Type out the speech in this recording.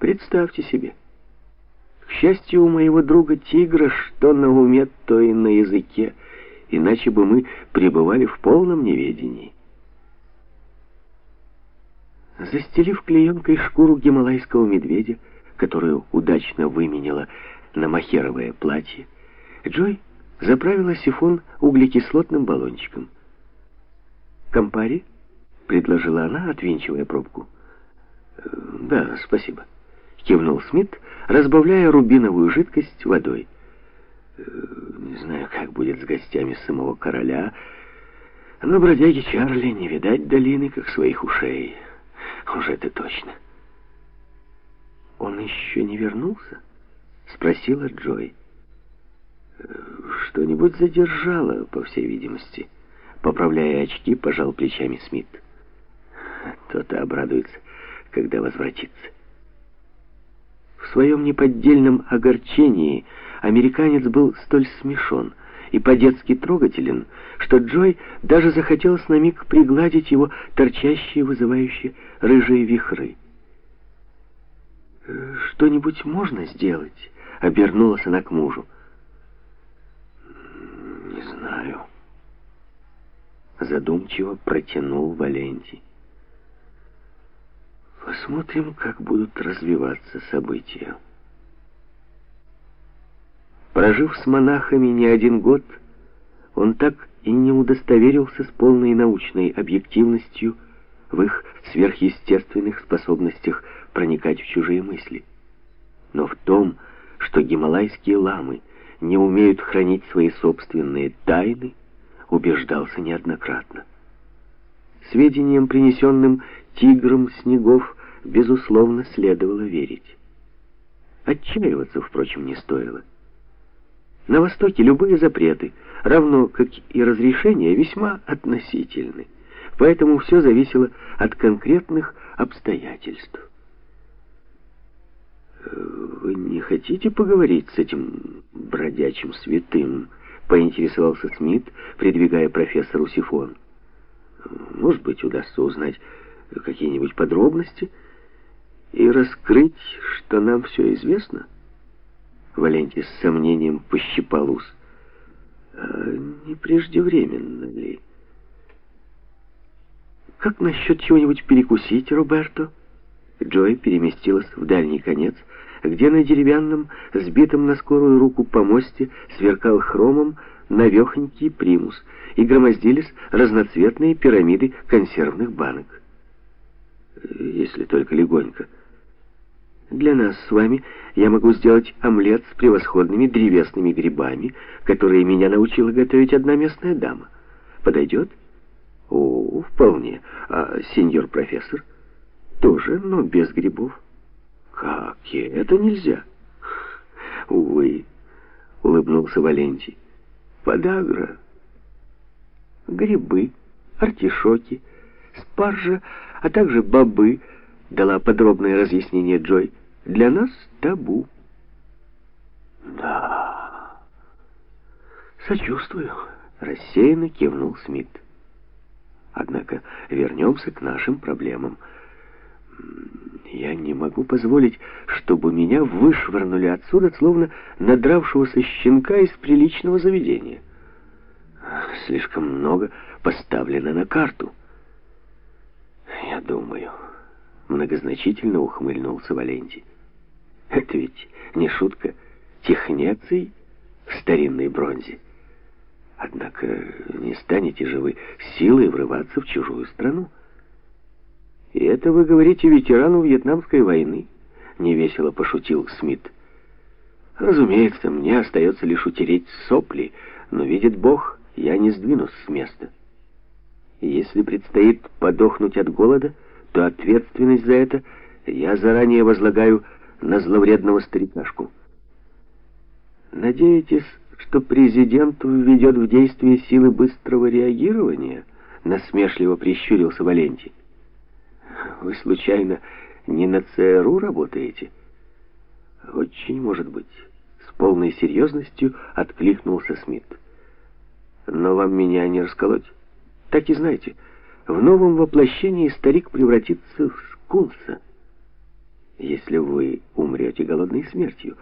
Представьте себе. К счастью, у моего друга Тигра что на уме, то и на языке, иначе бы мы пребывали в полном неведении. Застелив клеенкой шкуру гималайского медведя, которую удачно выменяла на мохеровое платье, Джой заправила сифон углекислотным баллончиком. «Кампари?» — предложила она, отвинчивая пробку. «Да, спасибо», — кивнул Смит, разбавляя рубиновую жидкость водой. «Не знаю, как будет с гостями самого короля, но бродяги Чарли не видать долины, как своих ушей. Уж это точно». «Он еще не вернулся?» — спросила Джой. «Что-нибудь задержало, по всей видимости». Поправляя очки, пожал плечами Смит. «То-то обрадуется, когда возвратится». В своем неподдельном огорчении американец был столь смешон и по-детски трогателен, что Джой даже захотелось на миг пригладить его торчащие, вызывающие рыжие вихры. «Что-нибудь можно сделать?» — обернулась она к мужу. «Не знаю», — задумчиво протянул Валентий. «Посмотрим, как будут развиваться события». Прожив с монахами не один год, он так и не удостоверился с полной научной объективностью в их сверхъестественных способностях проникать в чужие мысли. Но в том, что гималайские ламы не умеют хранить свои собственные тайны, убеждался неоднократно. Сведениям, принесенным тигром снегов, безусловно, следовало верить. Отчаиваться, впрочем, не стоило. На Востоке любые запреты, равно как и разрешения, весьма относительны, поэтому все зависело от конкретных обстоятельств. «Вы не хотите поговорить с этим бродячим святым?» — поинтересовался Смит, придвигая профессору сифон. «Может быть, удастся узнать какие-нибудь подробности и раскрыть, что нам все известно?» Валентий с сомнением пощипал ус. «Не преждевременно ли?» «Как насчет чего-нибудь перекусить, Роберто?» Джой переместилась в дальний конец, где на деревянном, сбитом на скорую руку помосте сверкал хромом навехонький примус, и громоздились разноцветные пирамиды консервных банок. «Если только легонько. Для нас с вами я могу сделать омлет с превосходными древесными грибами, которые меня научила готовить одна местная дама. Подойдет?» «О, вполне. А сеньор профессор?» «Тоже, но без грибов». «Как? Это нельзя». «Увы», — улыбнулся Валентий. «Подагра. Грибы, артишоки, спаржа, а также бобы», — дала подробное разъяснение Джой. «Для нас табу». «Да, сочувствую», — рассеянно кивнул Смит. «Однако вернемся к нашим проблемам. Я не могу позволить, чтобы меня вышвырнули отсюда, словно надравшегося щенка из приличного заведения. Слишком много поставлено на карту». «Я думаю», — многозначительно ухмыльнулся Валентий. «Это ведь не шутка. Технеций в старинной бронзе. Однако не станете же вы силой врываться в чужую страну». «И это вы говорите ветерану Вьетнамской войны?» — невесело пошутил Смит. «Разумеется, мне остается лишь утереть сопли, но, видит Бог, я не сдвинусь с места. И если предстоит подохнуть от голода, то ответственность за это я заранее возлагаю на зловредного старикашку». «Надеетесь, что президент введет в действие силы быстрого реагирования?» — насмешливо прищурился Валентий. «Вы, случайно, не на ЦРУ работаете?» «Очень может быть», — с полной серьезностью откликнулся Смит. «Но вам меня не расколоть. Так и знаете, в новом воплощении старик превратится в скунса. если вы умрете голодной смертью.